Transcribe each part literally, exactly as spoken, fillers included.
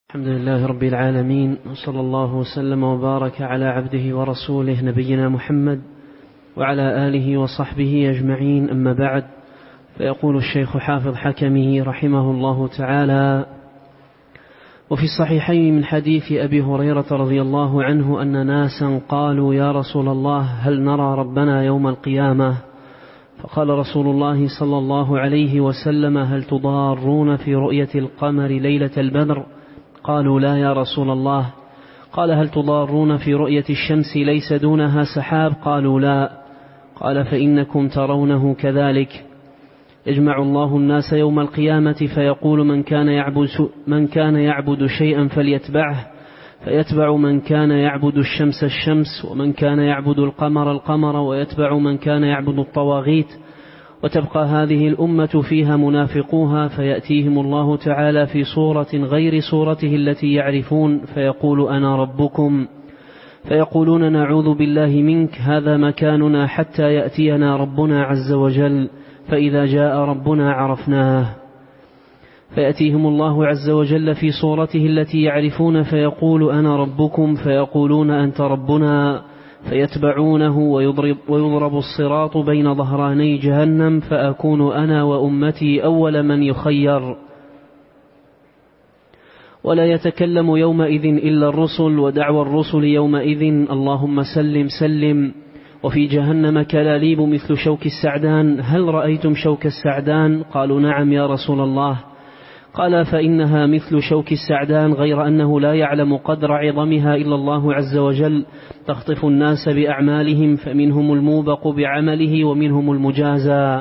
الحمد لله رب العالمين، وصلى الله وسلم وبارك على عبده ورسوله نبينا محمد وعلى آله وصحبه أجمعين. أما بعد، فيقول الشيخ حافظ حكمه رحمه الله تعالى: وفي الصحيحين من حديث أبي هريرة رضي الله عنه أن ناسا قالوا: يا رسول الله، هل نرى ربنا يوم القيامة؟ فقال رسول الله صلى الله عليه وسلم: هل تضارون في رؤية القمر ليلة البدر؟ قالوا: لا يا رسول الله. قال: هل تضارون في رؤية الشمس ليس دونها سحاب؟ قالوا: لا. قال: فإنكم ترونه كذلك. يجمع الله الناس يوم القيامة فيقول: من كان يعبد, من كان يعبد شيئا فليتبعه، فيتبع من كان يعبد الشمس الشمس، ومن كان يعبد القمر القمر، ويتبع من كان يعبد الطواغيت. وتبقى هذه الأمة فيها منافقوها، فيأتيهم الله تعالى في صورة غير صورته التي يعرفون، فيقول: أنا ربكم. فيقولون: نعوذ بالله منك، هذا مكاننا حتى يأتينا ربنا عز وجل، فإذا جاء ربنا عرفناه. فيأتيهم الله عز وجل في صورته التي يعرفون، فيقول: أنا ربكم. فيقولون: أنت ربنا. فيتبعونه، ويضرب, ويضرب الصراط بين ظهراني جهنم، فأكون أنا وأمتي أول من يخير. ولا يتكلم يومئذ إلا الرسل، ودعوى الرسل يومئذ: اللهم سلم سلم. وفي جهنم كلاليب مثل شوك السعدان، هل رأيتم شوك السعدان؟ قالوا: نعم يا رسول الله. قال: فإنها مثل شوك السعدان، غير أنه لا يعلم قدر عظمها إلا الله عز وجل. تخطف الناس بأعمالهم، فمنهم الموبق بعمله ومنهم المجازى.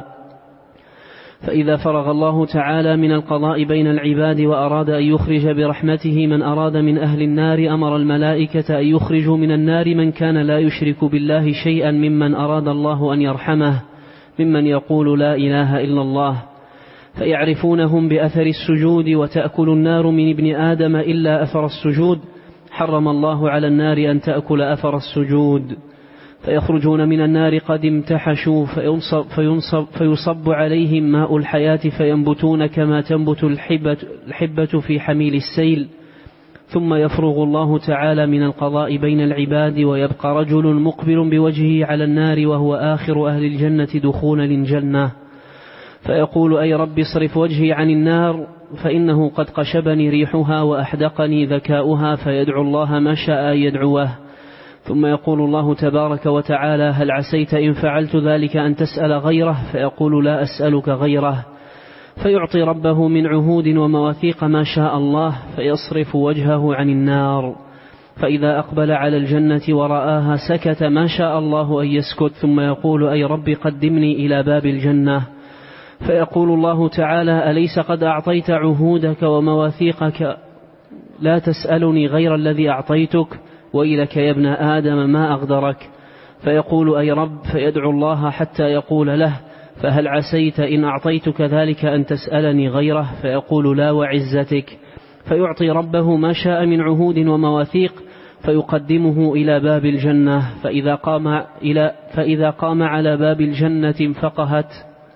فإذا فرغ الله تعالى من القضاء بين العباد وأراد أن يخرج برحمته من أراد من أهل النار، أمر الملائكة أن يخرجوا من النار من كان لا يشرك بالله شيئا ممن أراد الله أن يرحمه، ممن يقول لا إله إلا الله، فيعرفونهم بأثر السجود. وتأكل النار من ابن آدم إلا أثر السجود، حرم الله على النار أن تأكل أثر السجود. فيخرجون من النار قد امتحشوا، فينصب, فينصب, فيصب عليهم ماء الحياة، فينبتون كما تنبت الحبة, الحبة في حميل السيل. ثم يفرغ الله تعالى من القضاء بين العباد، ويبقى رجل مقبل بوجهه على النار، وهو آخر أهل الجنة دخولا للجنة. فيقول: أي رب اصرف وجهي عن النار، فإنه قد قشبني ريحها وأحدقني ذكاؤها. فيدعو الله ما شاء يدعوه. ثم يقول الله تبارك وتعالى: هل عسيت إن فعلت ذلك أن تسأل غيره؟ فيقول: لا أسألك غيره. فيعطي ربه من عهود ومواثيق ما شاء الله، فيصرف وجهه عن النار. فإذا أقبل على الجنة ورآها سكت ما شاء الله أن يسكت، ثم يقول: أي رب قدمني إلى باب الجنة. فيقول الله تعالى: أليس قد أعطيت عهودك ومواثيقك؟ لا تسألني غير الذي أعطيتك، وإلك يا ابن آدم ما أغدرك. فيقول: أي رب. فيدعو الله حتى يقول له: فهل عسيت إن أعطيتك ذلك أن تسألني غيره؟ فيقول: لا وعزتك. فيعطي ربه ما شاء من عهود ومواثيق، فيقدمه إلى باب الجنة. فإذا قام, إلى فإذا قام على باب الجنة انفقهت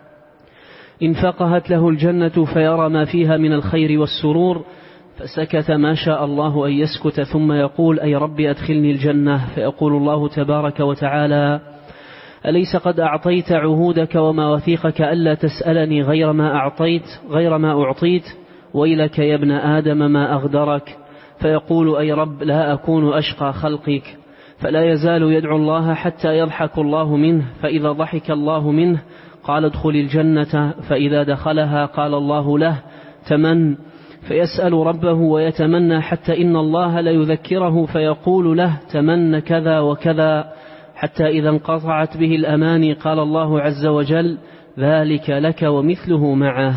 انفقهت له الجنة، فيرى ما فيها من الخير والسرور، فسكت ما شاء الله أن يسكت. ثم يقول: أي رب أدخلني الجنة. فيقول الله تبارك وتعالى: أليس قد أعطيت عهودك ومواثيقك ألا تسألني غير ما أعطيت غير ما أعطيت؟ ويلك يا ابن آدم ما أغدرك. فيقول: أي رب لا أكون أشقى خلقك. فلا يزال يدعو الله حتى يضحك الله منه، فإذا ضحك الله منه قال: ادخل الجنة. فإذا دخلها قال الله له: تمن. فيسأل ربه ويتمنى، حتى إن الله ليذكره فيقول له: تمن كذا وكذا، حتى إذا انقطعت به الأماني قال الله عز وجل: ذلك لك ومثله معه.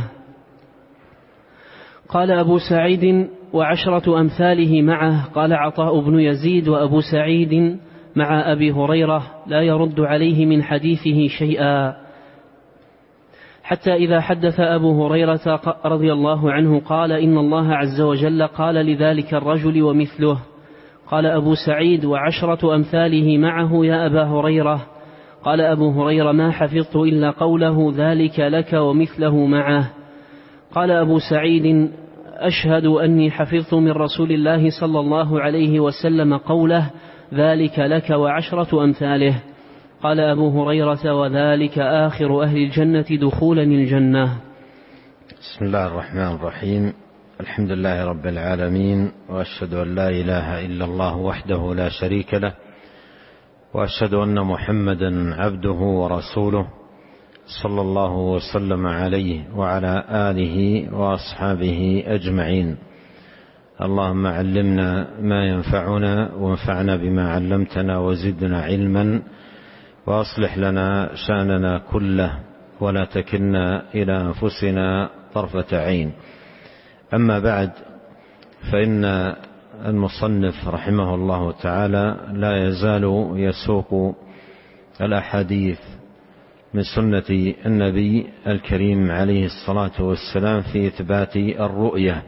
قال أبو سعيد: وعشرة أمثاله معه. قال عطاء بن يزيد: وأبو سعيد مع أبي هريرة لا يرد عليه من حديثه شيئا. حتى إذا حدث أبو هريرة رضي الله عنه قال: إن الله عز وجل قال لذلك الرجل ومثله. قال أبو سعيد: وعشرة أمثاله معه يا أبا هريرة. قال أبو هريرة: ما حفظت إلا قوله: ذلك لك ومثله معه. قال أبو سعيد: أشهد أني حفظت من رسول الله صلى الله عليه وسلم قوله: ذلك لك وعشرة أمثاله. قال أبو هريرة: وذلك آخر أهل الجنة دخولا الجنة. بسم الله الرحمن الرحيم. الحمد لله رب العالمين، وأشهد أن لا إله إلا الله وحده لا شريك له، وأشهد أن محمدا عبده ورسوله صلى الله وسلم عليه وعلى آله وأصحابه أجمعين. اللهم علمنا ما ينفعنا وانفعنا بما علمتنا وزدنا علما، وأصلح لنا شأننا كله ولا تكلنا إلى أنفسنا طرفة عين. أما بعد، فإن المصنف رحمه الله تعالى لا يزال يسوق الأحاديث من سنة النبي الكريم عليه الصلاة والسلام في إثبات الرؤية.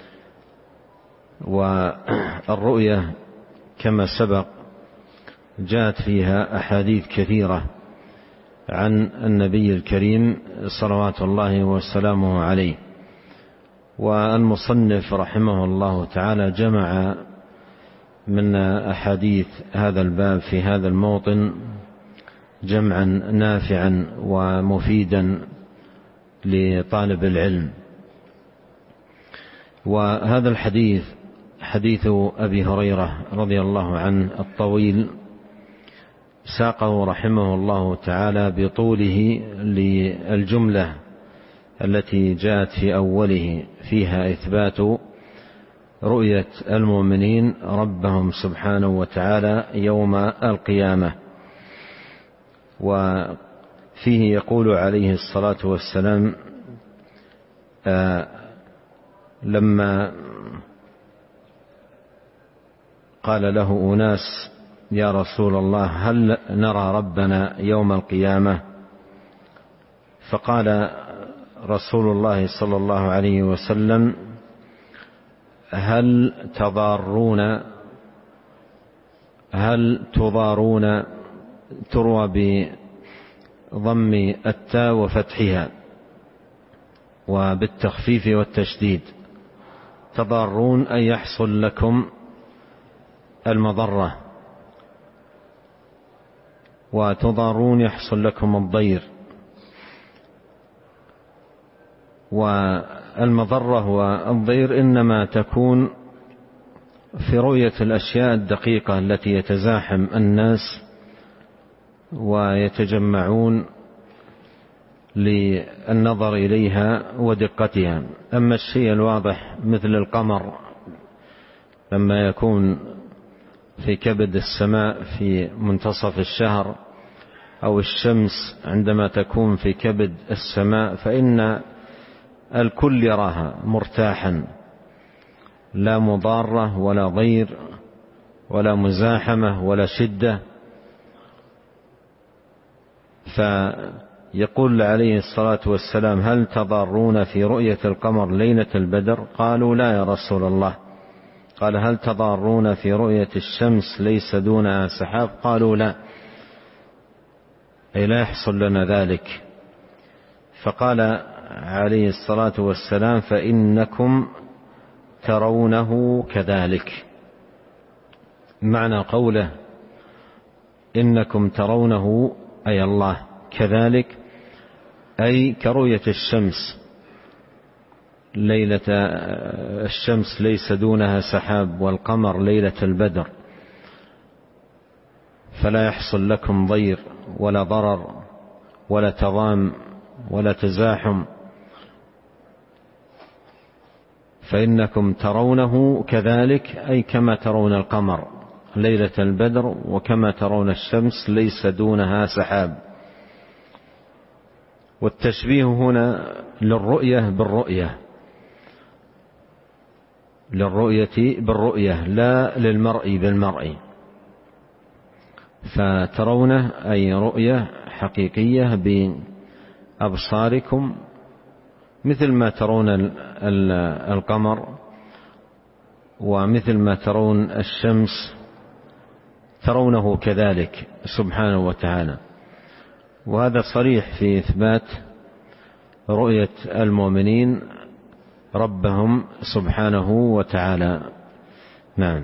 والرؤية كما سبق جاءت فيها أحاديث كثيرة عن النبي الكريم صلوات الله وسلامه عليه. والمصنف رحمه الله تعالى جمع من أحاديث هذا الباب في هذا الموطن جمعا نافعا ومفيدا لطالب العلم. وهذا الحديث حديث أبي هريرة رضي الله عنه الطويل ساقه رحمه الله تعالى بطوله للجملة التي جاءت في أوله فيها إثبات رؤية المؤمنين ربهم سبحانه وتعالى يوم القيامة. وفيه يقول عليه الصلاة والسلام آه لما قال له أناس: يا رسول الله، هل نرى ربنا يوم القيامة؟ فقال رسول الله صلى الله عليه وسلم: هل تضارون هل تضارون تروى بضم التاء وفتحها وبالتخفيف والتشديد. تضارون أن يحصل لكم المضرة، وتضارون يحصل لكم الضير. والمضرة والضير إنما تكون في رؤية الأشياء الدقيقة التي يتزاحم الناس ويتجمعون للنظر إليها ودقتها. أما الشيء الواضح مثل القمر لما يكون في كبد السماء في منتصف الشهر، أو الشمس عندما تكون في كبد السماء، فإن الكل يراها مرتاحا، لا مضارة ولا ضير ولا مزاحمة ولا شدة. فيقول عليه الصلاة والسلام: هل تضارون في رؤية القمر ليلة البدر؟ قالوا: لا يا رسول الله. قال: هل تضارون في رؤية الشمس ليس دونها سحاب؟ قالوا: لا، أي لا يحصل لنا ذلك. فقال عليه الصلاة والسلام: فإنكم ترونه كذلك. معنى قوله إنكم ترونه أي الله كذلك، أي كرؤية الشمس ليلة الشمس ليس دونها سحاب، والقمر ليلة البدر، فلا يحصل لكم ضير ولا ضرر ولا تضام ولا تزاحم. فإنكم ترونه كذلك، أي كما ترون القمر ليلة البدر، وكما ترون الشمس ليس دونها سحاب. والتشبيه هنا للرؤية بالرؤية، للرؤية بالرؤية لا للمرء بالمرء. فترونه أي رؤية حقيقية بأبصاركم، مثل ما ترون القمر ومثل ما ترون الشمس ترونه كذلك سبحانه وتعالى. وهذا صريح في إثبات رؤية المؤمنين ربهم سبحانه وتعالى. نعم.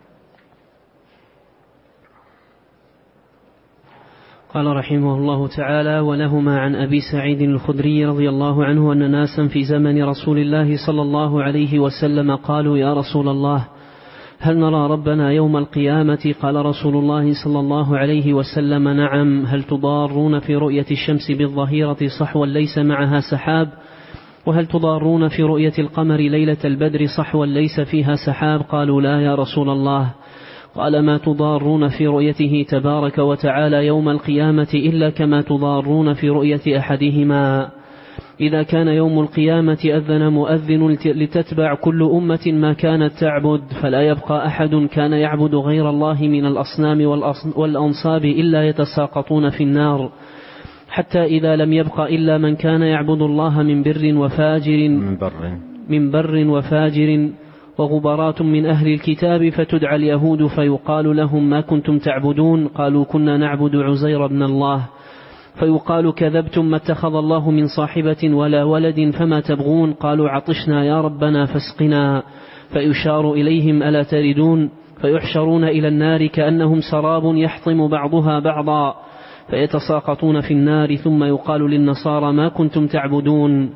قال رحمه الله تعالى: ولهما عن أبي سعيد الخدري رضي الله عنه أن ناسا في زمن رسول الله صلى الله عليه وسلم قالوا: يا رسول الله، هل نرى ربنا يوم القيامة؟ قال رسول الله صلى الله عليه وسلم: نعم. هل تضارون في رؤية الشمس بالظهيرة صحوا ليس معها سحاب؟ وهل تضارون في رؤية القمر ليلة البدر صحوا ليس فيها سحاب؟ قالوا: لا يا رسول الله. قال: ما تضارون في رؤيته تبارك وتعالى يوم القيامة إلا كما تضارون في رؤية أحدهما. إذا كان يوم القيامة أذن مؤذن لتتبع كل أمة ما كانت تعبد، فلا يبقى أحد كان يعبد غير الله من الأصنام والأنصاب إلا يتساقطون في النار، حتى إذا لم يبق إلا من كان يعبد الله من بر وفاجر من بر, من بر وفاجر وغبرات من أهل الكتاب، فتدعى اليهود فيقال لهم: ما كنتم تعبدون؟ قالوا: كنا نعبد عزير بن الله. فيقال: كذبتم، ما اتخذ الله من صاحبة ولا ولد، فما تبغون؟ قالوا: عطشنا يا ربنا فاسقنا. فيشار إليهم: ألا تردون؟ فيحشرون إلى النار كأنهم سراب يحطم بعضها بعضا، فيتساقطون في النار. ثم يقال للنصارى: ما كنتم تعبدون؟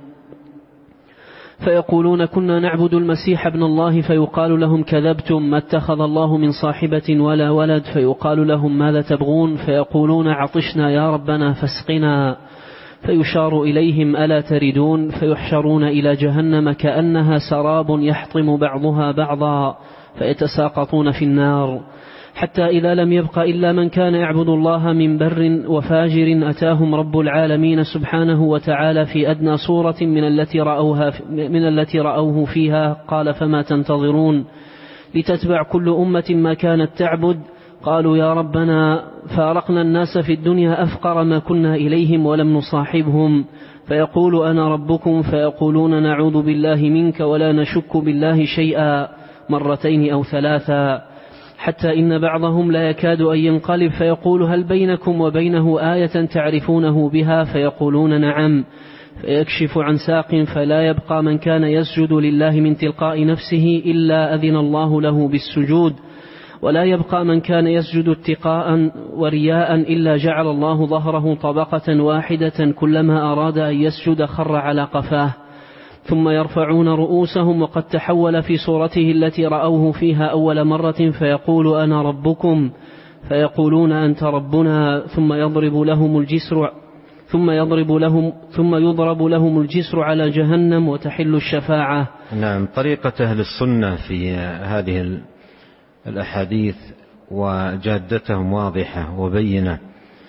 فيقولون: كنا نعبد المسيح ابن الله. فيقال لهم: كذبتم، ما اتخذ الله من صاحبة ولا ولد. فيقال لهم: ماذا تبغون؟ فيقولون: عطشنا يا ربنا فاسقنا. فيشار إليهم: ألا تردون؟ فيحشرون إلى جهنم كأنها سراب يحطم بعضها بعضا، فيتساقطون في النار، حتى إذا لم يبق إلا من كان يعبد الله من بر وفاجر أتاهم رب العالمين سبحانه وتعالى في أدنى صورة من التي رأوها من التي رأوه فيها. قال: فما تنتظرون؟ لتتبع كل أمة ما كانت تعبد. قالوا: يا ربنا، فارقنا الناس في الدنيا أفقر ما كنا إليهم ولم نصاحبهم. فيقول: أنا ربكم. فيقولون: نعوذ بالله منك ولا نشك بالله شيئا، مرتين أو ثلاثا، حتى إن بعضهم لا يكاد أن ينقلب. فيقول: هل بينكم وبينه آية تعرفونه بها؟ فيقولون: نعم. فيكشف عن ساق، فلا يبقى من كان يسجد لله من تلقاء نفسه إلا أذن الله له بالسجود، ولا يبقى من كان يسجد اتقاء ورياء إلا جعل الله ظهره طبقة واحدة، كلما أراد أن يسجد خر على قفاه. ثم يرفعون رؤوسهم وقد تحول في صورته التي رأوه فيها أول مرة، فيقول: أنا ربكم. فيقولون: أنت ربنا. ثم يضرب لهم الجسر ثم يضرب لهم ثم يضرب لهم الجسر على جهنم وتحل الشفاعة. نعم. طريقة أهل السنة في هذه الأحاديث وجادتهم واضحة وبينة،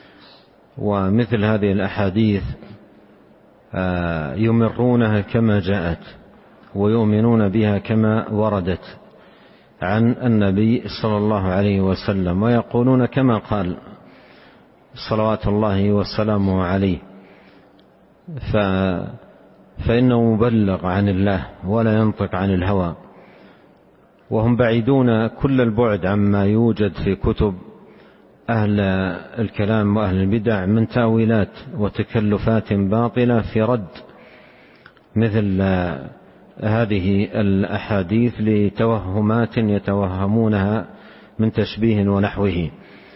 ومثل هذه الأحاديث يمرونها كما جاءت ويؤمنون بها كما وردت عن النبي صلى الله عليه وسلم، ويقولون كما قال صلوات الله وسلامه عليه، فإنه مبلغ عن الله ولا ينطق عن الهوى. وهم بعيدون كل البعد عما يوجد في كتب أهل الكلام وأهل البدع من تأويلات وتكلفات باطلة في رد مثل هذه الأحاديث لتوهمات يتوهمونها من تشبيه ونحوه.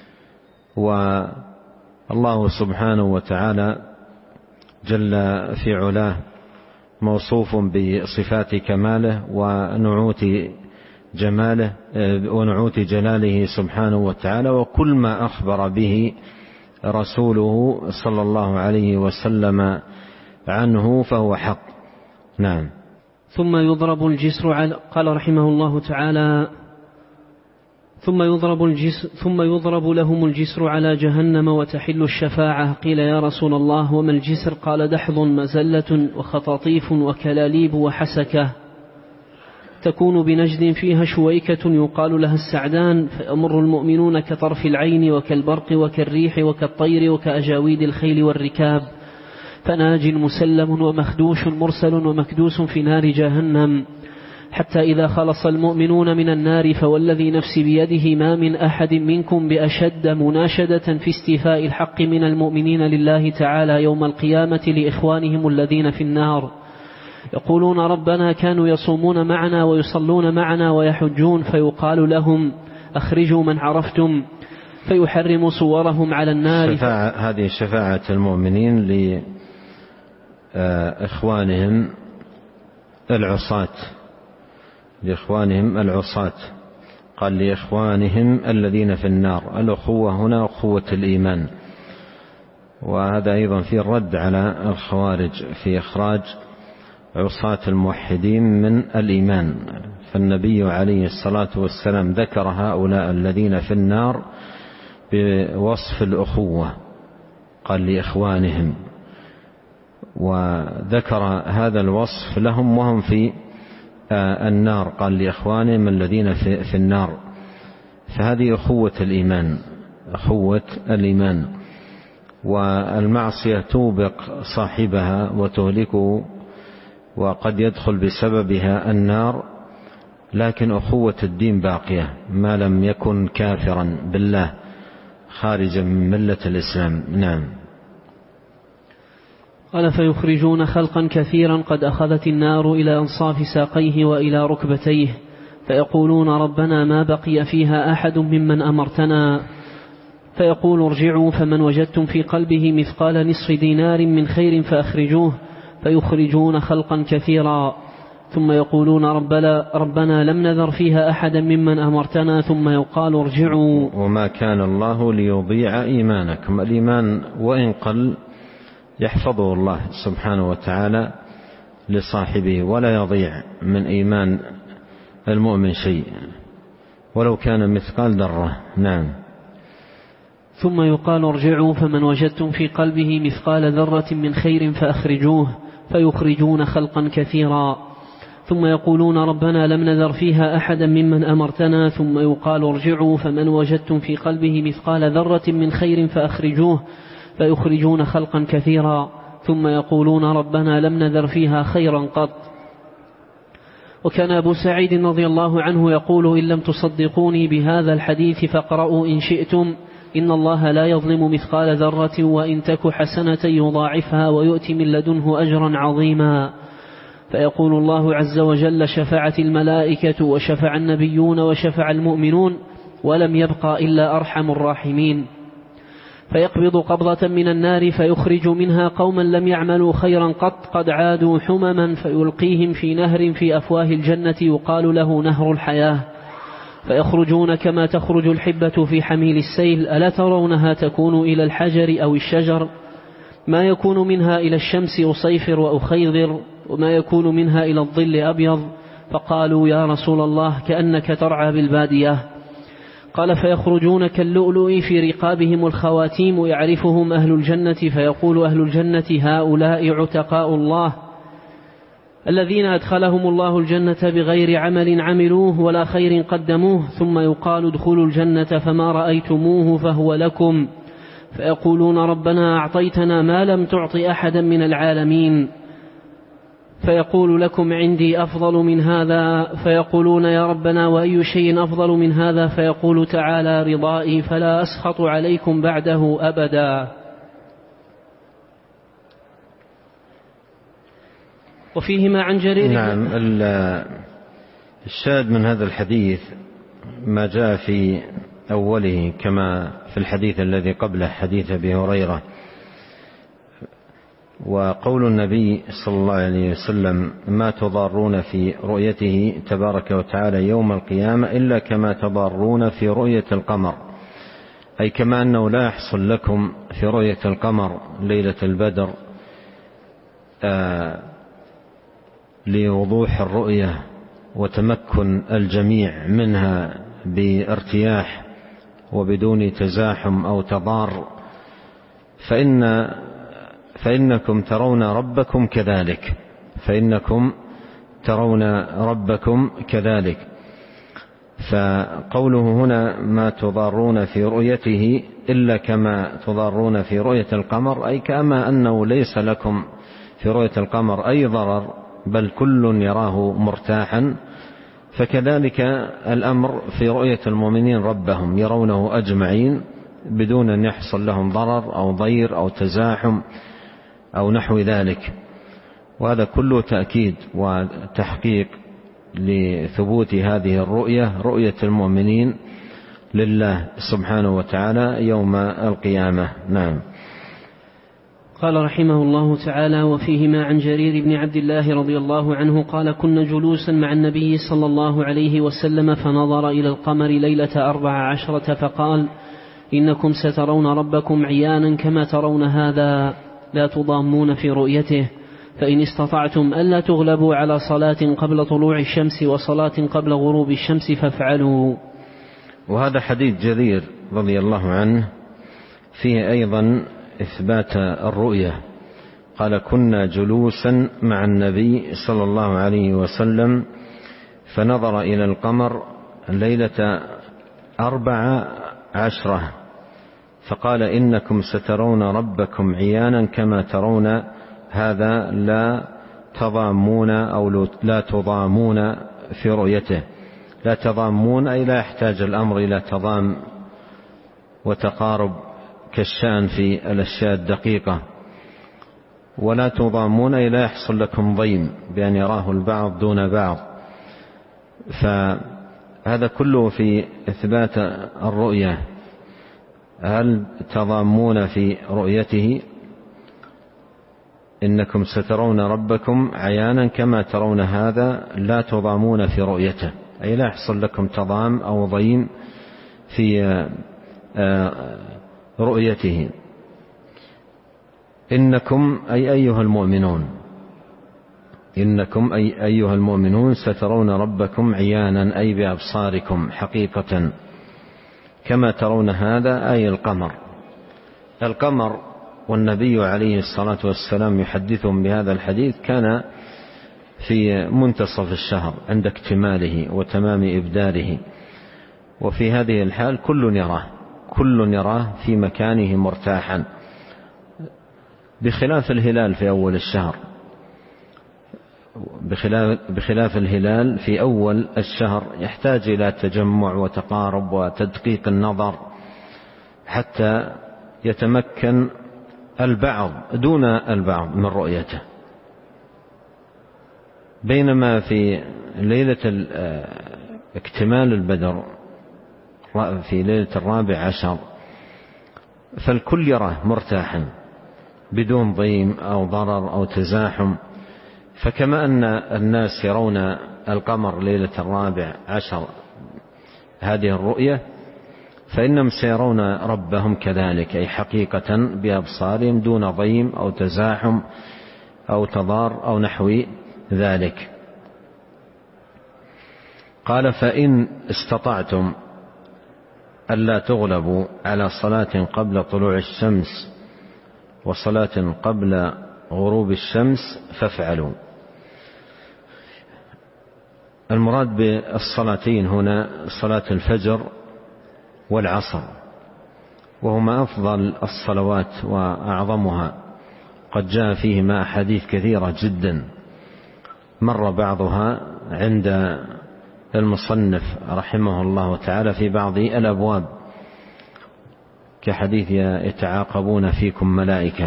والله سبحانه وتعالى جل في علاه موصوف بصفات كماله ونعوت جماله ونعوت جلاله سبحانه وتعالى، وكل ما أخبر به رسوله صلى الله عليه وسلم عنه فهو حق. نعم. ثم يضرب الجسر على قال رحمه الله تعالى: ثم يضرب الجسر ثم يضرب لهم الجسر على جهنم وتحل الشفاعة. قيل: يا رسول الله، وما الجسر؟ قال: دحض مزلة وخطاطيف وكلاليب وحسكة، تكون بنجد فيها شويكة يقال لها السعدان، فيمر المؤمنون كطرف العين وكالبرق وكالريح وكالطير وكأجاويد الخيل والركاب، فناج مسلم ومخدوش مرسل ومكدوس في نار جهنم، حتى إذا خلص المؤمنون من النار فوالذي نفسي بيده ما من أحد منكم بأشد مناشدة في استيفاء الحق من المؤمنين لله تعالى يوم القيامة لإخوانهم الذين في النار يقولون ربنا كانوا يصومون معنا ويصلون معنا ويحجون، فيقال لهم أخرجوا من عرفتم، فيحرم صورهم على النار. شفاعة، هذه شفاعة المؤمنين لإخوانهم العصاة، لإخوانهم العصاة. قال لإخوانهم الذين في النار. الأخوة هنا أخوة الإيمان، وهذا أيضا في الرد على الخوارج في إخراج عصاة الموحدين من الإيمان. فالنبي عليه الصلاة والسلام ذكر هؤلاء الذين في النار بوصف الأخوة، قال لإخوانهم، وذكر هذا الوصف لهم وهم في النار، قال لإخوانهم الذين في النار. فهذه أخوة الإيمان، أخوة الإيمان. والمعصية توبق صاحبها وتهلكه، وقد يدخل بسببها النار، لكن أخوة الدين باقية ما لم يكن كافرا بالله خارجا من ملة الإسلام. نعم. قال فيخرجون خلقا كثيرا قد أخذت النار إلى أنصاف ساقيه وإلى ركبتيه، فيقولون ربنا ما بقي فيها أحد ممن أمرتنا، فيقول ارجعوا فمن وجدتم في قلبه مثقال نصف دينار من خير فأخرجوه، فيخرجون خلقا كثيرا، ثم يقولون ربنا, ربنا لم نذر فيها أحدا ممن أمرتنا، ثم يقال ارجعوا. وما كان الله ليضيع إيمانكم. الإيمان وإن قل يحفظه الله سبحانه وتعالى لصاحبه، ولا يضيع من إيمان المؤمن شيء ولو كان مثقال ذرة. نعم. ثم يقال ارجعوا فمن وجدتم في قلبه مثقال ذرة من خير فأخرجوه، فيخرجون خلقا كثيرا، ثم يقولون ربنا لم نذر فيها أحدا ممن أمرتنا، ثم يقال ارجعوا فمن وجدتم في قلبه مثقال ذرة من خير فأخرجوه، فيخرجون خلقا كثيرا، ثم يقولون ربنا لم نذر فيها خيرا قط. وكان أبو سعيد رضي الله عنه يقول إن لم تصدقوني بهذا الحديث فاقرؤوا إن شئتم، إن الله لا يظلم مثقال ذرة وإن تك حسنة يضاعفها ويؤتي من لدنه أجرا عظيما. فيقول الله عز وجل شفعت الملائكة وشفع النبيون وشفع المؤمنون ولم يبقى إلا أرحم الراحمين، فيقبض قبضة من النار فيخرج منها قوما لم يعملوا خيرا قط قد عادوا حمما، فيلقيهم في نهر في أفواه الجنة يقال له نهر الحياة، فيخرجون كما تخرج الحبة في حميل السيل، ألا ترونها تكون إلى الحجر أو الشجر، ما يكون منها إلى الشمس أصيفر وأخيضر، وما يكون منها إلى الظل أبيض. فقالوا يا رسول الله كأنك ترعى بالبادية. قال فيخرجون كاللؤلؤ في رقابهم الخواتيم يعرفهم أهل الجنة، فيقول أهل الجنة هؤلاء عتقاء الله الذين أدخلهم الله الجنة بغير عمل عملوه ولا خير قدموه، ثم يقال ادخلوا الجنة فما رأيتموه فهو لكم، فيقولون ربنا أعطيتنا ما لم تعط أحدا من العالمين، فيقول لكم عندي أفضل من هذا، فيقولون يا ربنا وأي شيء أفضل من هذا، فيقول تعالى رضائي فلا أسخط عليكم بعده أبدا. وفيهما عن جرير. نعم. الشاهد من هذا الحديث ما جاء في أوله كما في الحديث الذي قبله حديث أبي هريرة، وقول النبي صلى الله عليه وسلم ما تضارون في رؤيته تبارك وتعالى يوم القيامة إلا كما تضارون في رؤية القمر، أي كما أنه لا يحصل لكم في رؤية القمر ليلة البدر آه لوضوح الرؤية وتمكن الجميع منها بارتياح وبدون تزاحم أو تضار، فإن فإنكم ترون ربكم كذلك فإنكم ترون ربكم كذلك. فقوله هنا ما تضارون في رؤيته إلا كما تضارون في رؤية القمر، أي كما أنه ليس لكم في رؤية القمر أي ضرر بل كل يراه مرتاحا، فكذلك الأمر في رؤية المؤمنين ربهم يرونه أجمعين بدون أن يحصل لهم ضرر أو ضير أو تزاحم أو نحو ذلك. وهذا كله تأكيد وتحقيق لثبوت هذه الرؤية، رؤية المؤمنين لله سبحانه وتعالى يوم القيامة. نعم. قال رحمه الله تعالى: وفيهما عن جرير بن عبد الله رضي الله عنه قال: كنا جلوسا مع النبي صلى الله عليه وسلم فنظر إلى القمر ليلة أربع عشرة فقال: إنكم سترون ربكم عيانا كما ترون هذا، لا تضامون في رؤيته، فإن استطعتم ألا تغلبوا على صلاة قبل طلوع الشمس وصلاة قبل غروب الشمس فافعلوا. وهذا حديث جرير رضي الله عنه فيه أيضا إثبات الرؤية. قال: كنا جلوسا مع النبي صلى الله عليه وسلم فنظر إلى القمر ليلة أربع عشرة فقال: إنكم سترون ربكم عيانا كما ترون هذا، لا تضامون أو لا تضامون في رؤيته. لا تضامون أي لا يحتاج الأمر إلى تضام وتقارب كالشأن في الأشياء الدقيقة، ولا تضامون أي لا يحصل لكم ضيم بأن يراه البعض دون بعض. فهذا كله في إثبات الرؤية. هل تضامون في رؤيته؟ إنكم سترون ربكم عيانا كما ترون هذا، لا تضامون في رؤيته، أي لا يحصل لكم تضام أو ضيم في رؤيته. إنكم أي أيها المؤمنون، إنكم أي أيها المؤمنون سترون ربكم عيانا أي بأبصاركم حقيقة، كما ترون هذا أي القمر. القمر، والنبي عليه الصلاة والسلام يحدثهم بهذا الحديث، كان في منتصف الشهر عند اكتماله وتمام إبداره، وفي هذه الحال كل يراه كل يراه في مكانه مرتاحا، بخلاف الهلال في أول الشهر، بخلاف, بخلاف الهلال في أول الشهر يحتاج إلى تجمع وتقارب وتدقيق النظر حتى يتمكن البعض دون البعض من رؤيته. بينما في ليلة اكتمال البدر في ليلة الرابع عشر فالكل يراه مرتاحا بدون ضيم أو ضرر أو تزاحم. فكما أن الناس يرون القمر ليلة الرابع عشر هذه الرؤية، فإنهم سيرون ربهم كذلك، أي حقيقة بأبصارهم دون ضيم أو تزاحم أو تضار أو نحو ذلك. قال: فإن استطعتم ألا تغلبوا على صلاة قبل طلوع الشمس وصلاة قبل غروب الشمس فافعلوا. المراد بالصلاتين هنا صلاة الفجر والعصر، وهما أفضل الصلوات وأعظمها، قد جاء فيهما أحاديث كثيرة جدا، مر بعضها عند المصنف رحمه الله تعالى في بعض الأبواب، كحديث يتعاقبون فيكم ملائكة.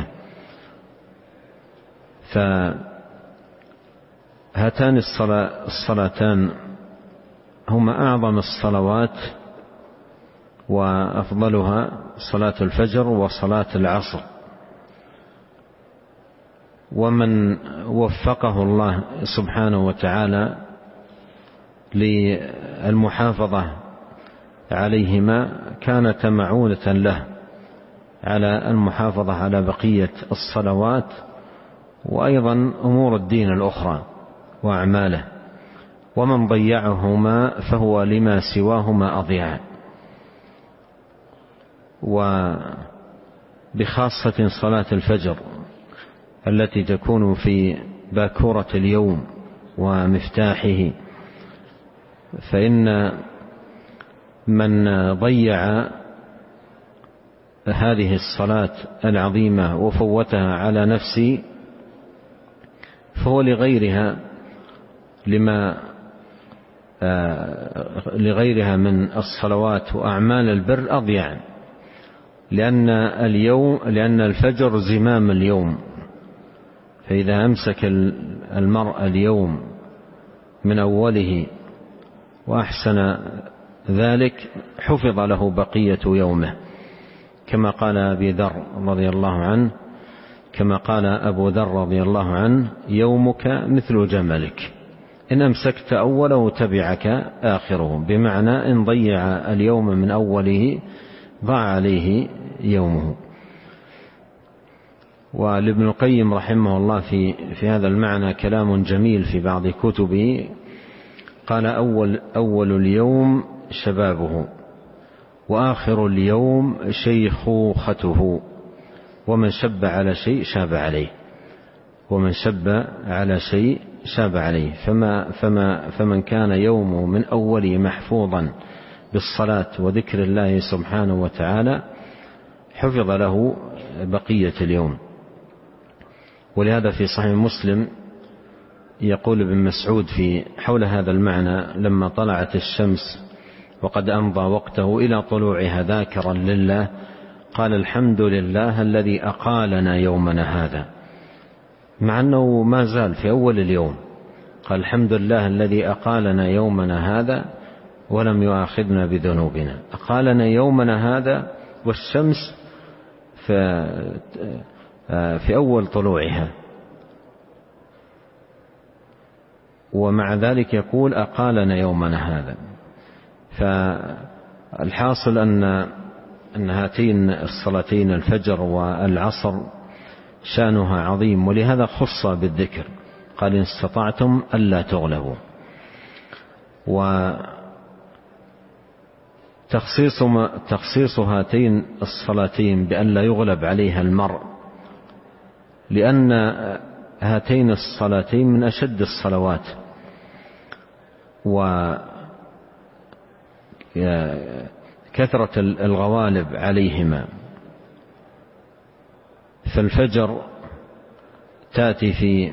فهاتان الصلاتان هما أعظم الصلوات وأفضلها صلاة الفجر وصلاة العصر. ومن وفقه الله سبحانه وتعالى للمحافظة عليهما كانت معونة له على المحافظة على بقية الصلوات وأيضا أمور الدين الأخرى وأعماله. ومن ضيعهما فهو لما سواهما أضيع. وبخاصة صلاة الفجر التي تكون في باكورة اليوم ومفتاحه، فإن من ضيع هذه الصلاة العظيمة وفوتها على نفسه فهو لغيرها لما لغيرها من الصلوات وأعمال البر أضيع، لأن اليوم لأن الفجر زمام اليوم، فإذا أمسك المرء اليوم من أوله وأحسن ذلك حفظ له بقية يومه، كما قال أبي ذر رضي الله عنه كما قال أبو ذر رضي الله عنه: يومك مثل جملك، إن أمسكت أوله تبعك آخره، بمعنى إن ضيع اليوم من أوله ضاع عليه يومه. ولابن القيم رحمه الله في, في هذا المعنى كلام جميل في بعض كتبه، قال: أول, أول اليوم شبابه، وآخر اليوم شيخوخته، ومن شب على شيء شاب عليه، ومن شب على شيء شاب عليه. فما فما فمن كان يومه من أوله محفوظا بالصلاة وذكر الله سبحانه وتعالى حفظ له بقية اليوم. ولهذا في صحيح مسلم يقول ابن مسعود في حول هذا المعنى: لما طلعت الشمس وقد أمضى وقته إلى طلوعها ذاكرا لله قال: الحمد لله الذي أقالنا يومنا هذا، مع أنه ما زال في أول اليوم. قال: الحمد لله الذي أقالنا يومنا هذا ولم يؤاخذنا بذنوبنا. أقالنا يومنا هذا والشمس في, في أول طلوعها، ومع ذلك يقول: أقالنا يومنا هذا. فالحاصل أن أن هاتين الصلاتين الفجر والعصر شأنها عظيم، ولهذا خص بالذكر، قال: إن استطعتم ألا تغلبوا. وتخصيص تخصيص هاتين الصلاتين بأن لا يغلب عليها المرء، لأن هاتين الصلاتين من أشد الصلوات، وكثرة الغوالب عليهما. فالفجر تأتي في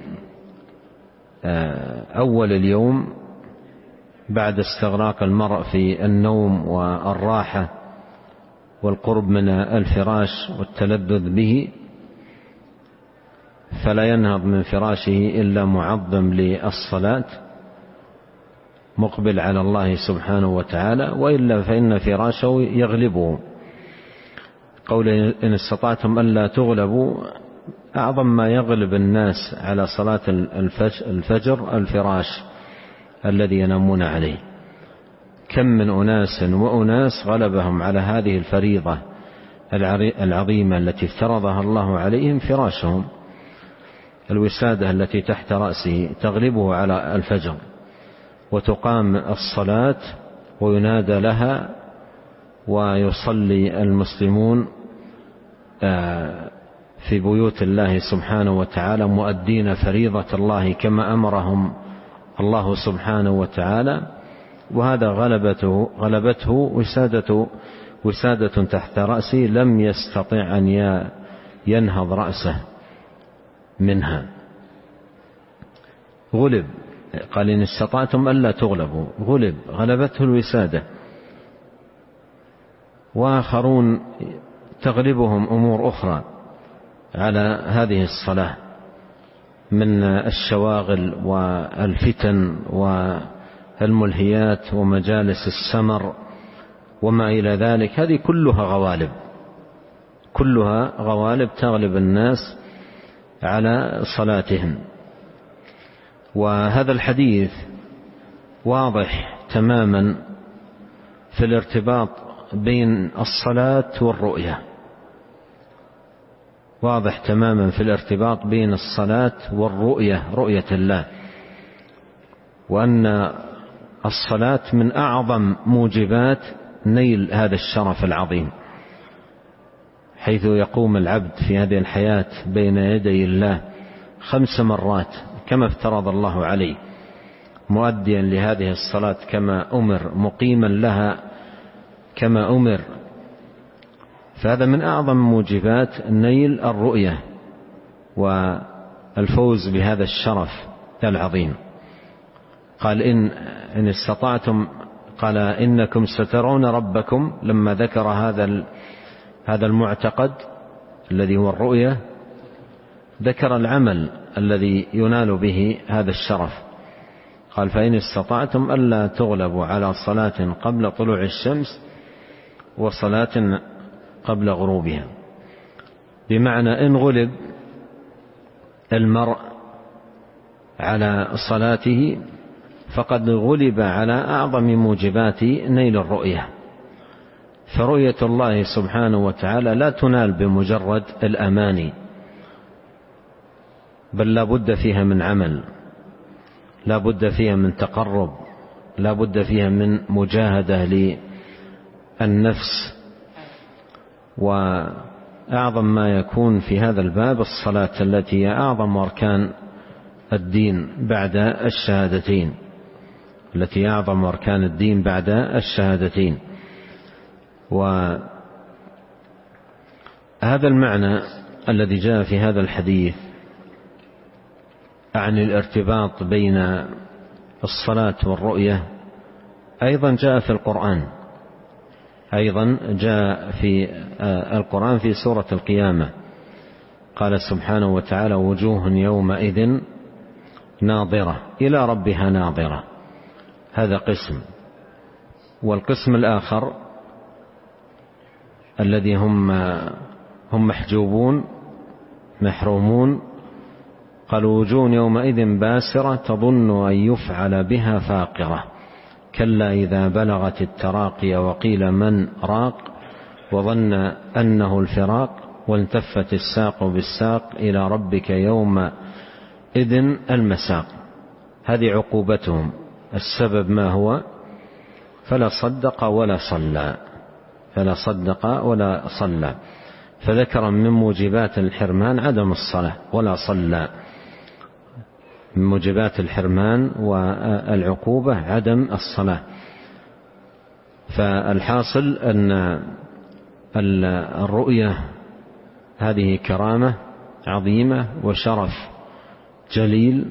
أول اليوم بعد استغراق المرء في النوم والراحة والقرب من الفراش والتلذذ به، فلا ينهض من فراشه إلا معظم للصلاة مقبل على الله سبحانه وتعالى، وإلا فإن فراشه يغلبه. قول: إن استطعتم ألا تغلبوا، أعظم ما يغلب الناس على صلاة الفجر الفراش الذي ينامون عليه. كم من أناس وأناس غلبهم على هذه الفريضة العظيمة التي افترضها الله عليهم فراشهم، الوسادة التي تحت رأسه تغلبه على الفجر، وتقام الصلاة وينادى لها، ويصلي المسلمون في بيوت الله سبحانه وتعالى مؤدين فريضة الله كما أمرهم الله سبحانه وتعالى. وهذا غلبته غلبته وسادة وسادة تحت رأسه لم يستطع أن ينهض رأسه منها، غلب. قال: إن استطعتم ألا تغلبوا، غلب، غلبته الوسادة. وآخرون تغلبهم أمور أخرى على هذه الصلاة من الشواغل والفتن والملهيات ومجالس السمر وما إلى ذلك، هذه كلها غوالب، كلها غوالب تغلب الناس على صلاتهم. وهذا الحديث واضح تماما في الارتباط بين الصلاة والرؤية، واضح تماما في الارتباط بين الصلاة والرؤية، رؤية الله، وأن الصلاة من أعظم موجبات نيل هذا الشرف العظيم، حيث يقوم العبد في هذه الحياة بين يدي الله خمس مرات كما افترض الله عليه، مؤديا لهذه الصلاة كما أمر، مقيما لها كما أمر. فهذا من أعظم موجبات نيل الرؤية والفوز بهذا الشرف العظيم. قال: إن, إن استطعتم، قال: إنكم سترون ربكم، لما ذكر هذا هذا المعتقد الذي هو الرؤية ذكر العمل الذي ينال به هذا الشرف. قال فإن استطعتم ألا تغلبوا على صلاة قبل طلوع الشمس وصلاة قبل غروبها، بمعنى إن غلب المرء على صلاته فقد غلب على أعظم موجبات نيل الرؤية. فرؤية الله سبحانه وتعالى لا تنال بمجرد الأماني، بل لا بد فيها من عمل، لا بد فيها من تقرب، لا بد فيها من مجاهدة للنفس. وأعظم ما يكون في هذا الباب الصلاة التي هي أعظم أركان الدين بعد الشهادتين، التي أعظم أركان الدين بعد الشهادتين. وهذا المعنى الذي جاء في هذا الحديث عن الارتباط بين الصلاة والرؤية أيضا جاء في القرآن، أيضا جاء في القرآن في سورة القيامة. قال سبحانه وتعالى وجوه يومئذ ناظرة إلى ربها ناظرة. هذا قسم. والقسم الآخر الذي هم هم محجوبون محرومون، قالوا وجوه يومئذ باسرة تظن أن يفعل بها فاقرة كلا إذا بلغت التراقي وقيل من راق وظن أنه الفراق والتفت الساق بالساق إلى ربك يومئذ المساق. هذه عقوبتهم. السبب ما هو؟ فلا صدق ولا صلى، فلا صدق ولا صلى. فذكر من موجبات الحرمان عدم الصلاة ولا صلى، من موجبات الحرمان والعقوبة عدم الصلاة. فالحاصل أن الرؤية هذه كرامة عظيمة وشرف جليل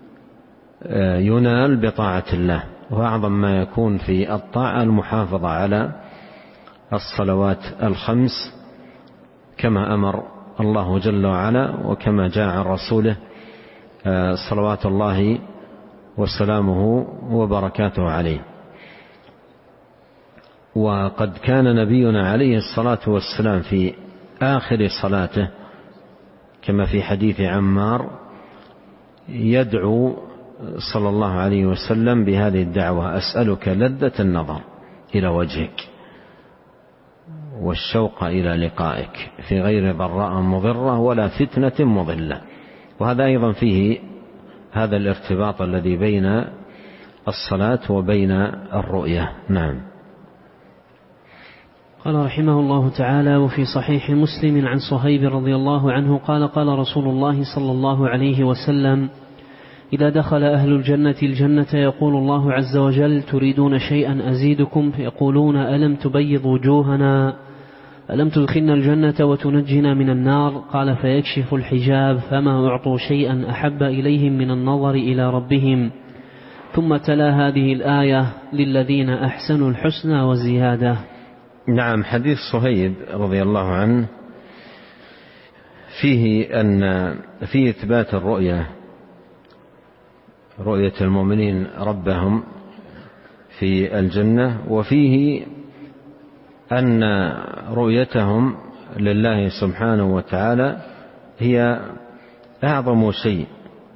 ينال بطاعة الله، وأعظم ما يكون في الطاعة المحافظة على الصلوات الخمس كما أمر الله جل وعلا وكما جاء عن رسوله صلوات الله وسلامه وبركاته عليه. وقد كان نبينا عليه الصلاة والسلام في آخر صلاته كما في حديث عمار يدعو صلى الله عليه وسلم بهذه الدعوة: أسألك لذة النظر إلى وجهك والشوق إلى لقائك في غير ضراء مضرة ولا فتنة مضلة. وهذا أيضا فيه هذا الارتباط الذي بين الصلاة وبين الرؤية. نعم. قال رحمه الله تعالى: وفي صحيح مسلم عن صهيب رضي الله عنه قال: قال رسول الله صلى الله عليه وسلم: إذا دخل أهل الجنة الجنة يقول الله عز وجل: تريدون شيئا أزيدكم؟ فيقولون: ألم تبيض وجوهنا؟ ألم تدخلنا الجنة وتنجنا من النار؟ قال: فيكشف الحجاب فما أعطوا شيئا أحب إليهم من النظر إلى ربهم. ثم تلا هذه الآية: للذين أحسنوا الحسنى وزيادة. نعم. حديث صهيب رضي الله عنه فيه أن فيه إثبات الرؤية، رؤية المؤمنين ربهم في الجنة، وفيه أن رؤيتهم لله سبحانه وتعالى هي أعظم شيء،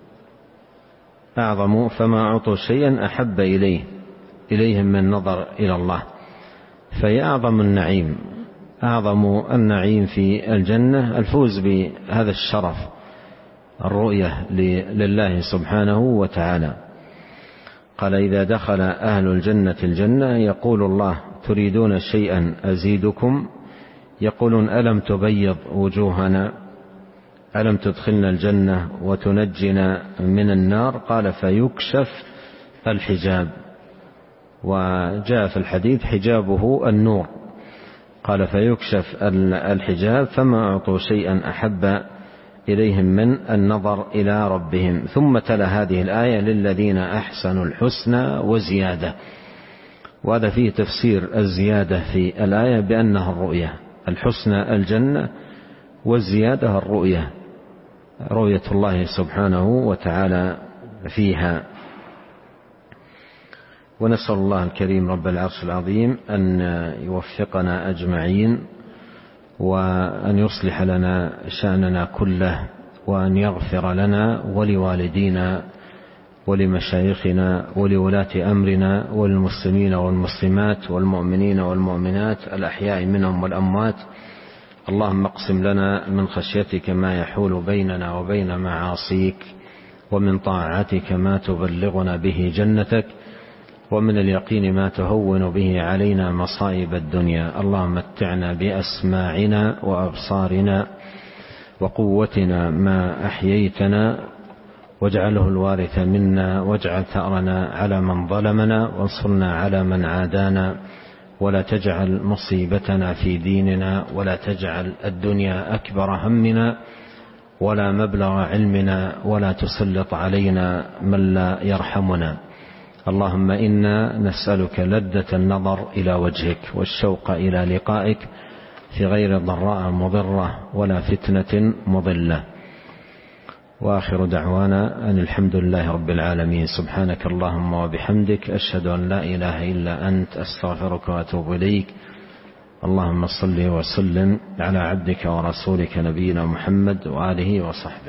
أعظم فما أعطوا شيئا أحب إليه إليهم من نظر إلى الله. فهي أعظم النعيم، أعظم النعيم في الجنة الفوز بهذا الشرف، الرؤية لله سبحانه وتعالى. قال: إذا دخل أهل الجنة الجنة يقول الله: تريدون شيئا أزيدكم؟ يقولون: ألم تبيض وجوهنا؟ ألم تدخلنا الجنة وتنجنا من النار؟ قال: فيكشف الحجاب. وجاء في الحديث حجابه النور. قال: فيكشف الحجاب فما أعطوا شيئا أحب إليهم من النظر إلى ربهم. ثم تلا هذه الآية: للذين أحسنوا الحسنى وزيادة. وهذا فيه تفسير الزيادة في الآية بأنها الرؤية، الحسنى الجنة والزيادة الرؤية. رؤية الله سبحانه وتعالى فيها. ونسأل الله الكريم رب العرش العظيم أن يوفقنا أجمعين، وأن يصلح لنا شأننا كله، وأن يغفر لنا ولوالدينا ولمشايخنا ولولاة أمرنا والمسلمين والمسلمات والمؤمنين والمؤمنات الأحياء منهم والأموات. اللهم اقسم لنا من خشيتك ما يحول بيننا وبين معاصيك، ومن طاعتك ما تبلغنا به جنتك، ومن اليقين ما تهون به علينا مصائب الدنيا. اللهم متعنا بأسماعنا وأبصارنا وقوتنا ما أحييتنا، واجعله الوارث منا، واجعل ثأرنا على من ظلمنا، وانصرنا على من عادانا، ولا تجعل مصيبتنا في ديننا، ولا تجعل الدنيا أكبر همنا ولا مبلغ علمنا، ولا تسلط علينا من لا يرحمنا. اللهم إنا نسألك لذة النظر إلى وجهك والشوق إلى لقائك في غير ضراء مضرة ولا فتنة مضلة. وآخر دعوانا أن الحمد لله رب العالمين. سبحانك اللهم وبحمدك، أشهد أن لا إله إلا أنت، أستغفرك وأتوب إليك. اللهم صل وسلم على عبدك ورسولك نبينا محمد وآله وصحبه.